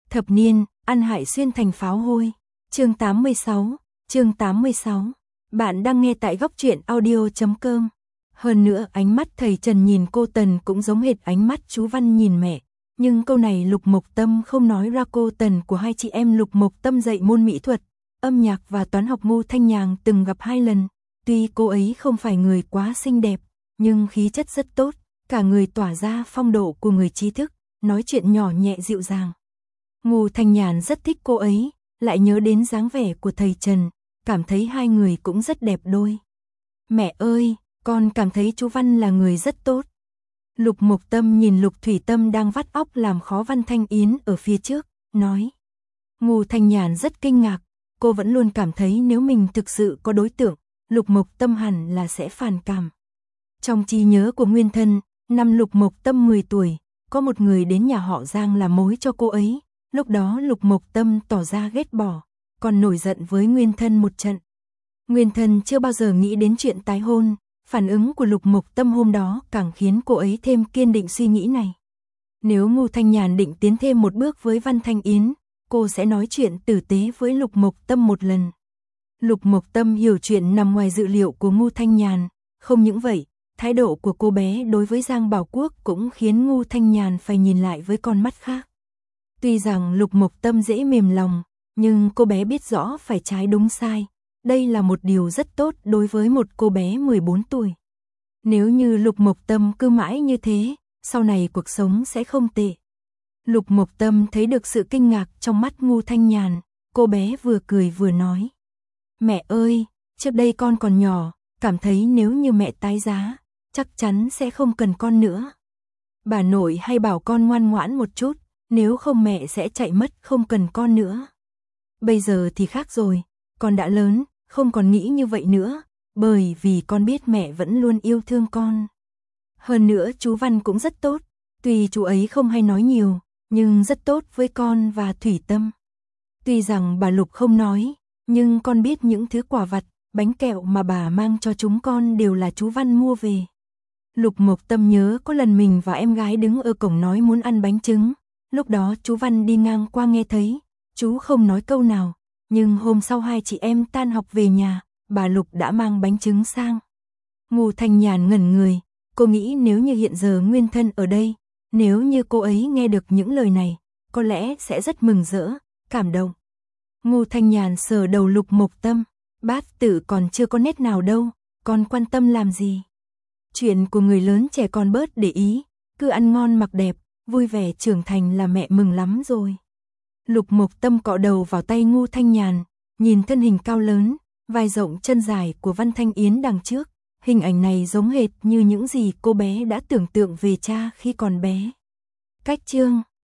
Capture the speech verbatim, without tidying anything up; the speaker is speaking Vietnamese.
Thập niên, ăn hại xuyên thành pháo hôi. Chương tám mươi sáu, chương tám mươi sáu. Bạn đang nghe tại góc truyện audio chấm com. Hơn nữa ánh mắt thầy Trần nhìn cô Tần cũng giống hệt ánh mắt chú Văn nhìn mẹ. Nhưng câu này Lục Mộc Tâm không nói ra. Cô Tần của hai chị em Lục Mộc Tâm dạy môn mỹ thuật, âm nhạc và toán học. Ngô Thanh Nhàn từng gặp hai lần. Tuy cô ấy không phải người quá xinh đẹp, nhưng khí chất rất tốt, cả người tỏa ra phong độ của người trí thức, nói chuyện nhỏ nhẹ dịu dàng. Ngô Thanh Nhàn rất thích cô ấy, lại nhớ đến dáng vẻ của thầy Trần, cảm thấy hai người cũng rất đẹp đôi. Mẹ ơi, con cảm thấy chú Văn là người rất tốt. Lục Mộc Tâm nhìn Lục Thủy Tâm đang vắt óc làm khó Văn Thanh Yến ở phía trước, nói. Ngô Thanh Nhàn rất kinh ngạc, cô vẫn luôn cảm thấy nếu mình thực sự có đối tượng, Lục Mộc Tâm hẳn là sẽ phản cảm. Trong trí nhớ của nguyên thân, năm Lục Mộc Tâm mười tuổi, có một người đến nhà họ Giang làm mối cho cô ấy. Lúc đó Lục Mộc Tâm tỏ ra ghét bỏ, còn nổi giận với nguyên thân một trận. Nguyên thân chưa bao giờ nghĩ đến chuyện tái hôn, phản ứng của Lục Mộc Tâm hôm đó càng khiến cô ấy thêm kiên định suy nghĩ này. Nếu Ngô Thanh Nhàn định tiến thêm một bước với Văn Thanh Yến, cô sẽ nói chuyện tử tế với Lục Mộc Tâm một lần. Lục Mộc Tâm hiểu chuyện nằm ngoài dự liệu của Ngô Thanh Nhàn, không những vậy, thái độ của cô bé đối với Giang Bảo Quốc cũng khiến Ngô Thanh Nhàn phải nhìn lại với con mắt khác. Tuy rằng Lục Mộc Tâm dễ mềm lòng, nhưng cô bé biết rõ phải trái đúng sai. Đây là một điều rất tốt đối với một cô bé mười bốn tuổi. Nếu như Lục Mộc Tâm cứ mãi như thế, sau này cuộc sống sẽ không tệ. Lục Mộc Tâm thấy được sự kinh ngạc trong mắt Ngô Thanh Nhàn, cô bé vừa cười vừa nói. Mẹ ơi, trước đây con còn nhỏ, cảm thấy nếu như mẹ tái giá, chắc chắn sẽ không cần con nữa. Bà nội hay bảo con ngoan ngoãn một chút, nếu không mẹ sẽ chạy mất không cần con nữa. Bây giờ thì khác rồi, con đã lớn, không còn nghĩ như vậy nữa, bởi vì con biết mẹ vẫn luôn yêu thương con. Hơn nữa chú Văn cũng rất tốt, tuy chú ấy không hay nói nhiều, nhưng rất tốt với con và Thủy Tâm. Tuy rằng bà Lục không nói, nhưng con biết những thứ quà vặt, bánh kẹo mà bà mang cho chúng con đều là chú Văn mua về. Lục Mộc Tâm nhớ có lần mình và em gái đứng ở cổng nói muốn ăn bánh trứng. Lúc đó chú Văn đi ngang qua nghe thấy, chú không nói câu nào, nhưng hôm sau hai chị em tan học về nhà, bà Lục đã mang bánh trứng sang. Ngô Thanh Nhàn ngẩn người, cô nghĩ nếu như hiện giờ nguyên thân ở đây, nếu như cô ấy nghe được những lời này, có lẽ sẽ rất mừng rỡ, cảm động. Ngô Thanh Nhàn sờ đầu Lục Mộc Tâm, bát tử còn chưa có nét nào đâu, con quan tâm làm gì? Chuyện của người lớn trẻ con bớt để ý, cứ ăn ngon mặc đẹp, vui vẻ trưởng thành là mẹ mừng lắm rồi. Lục Mộc Tâm cọ đầu vào tay Ngô Thanh Nhàn, nhìn thân hình cao lớn, vai rộng chân dài của Văn Thanh Yến đằng trước. Hình ảnh này giống hệt như những gì cô bé đã tưởng tượng về cha khi còn bé. Cách chương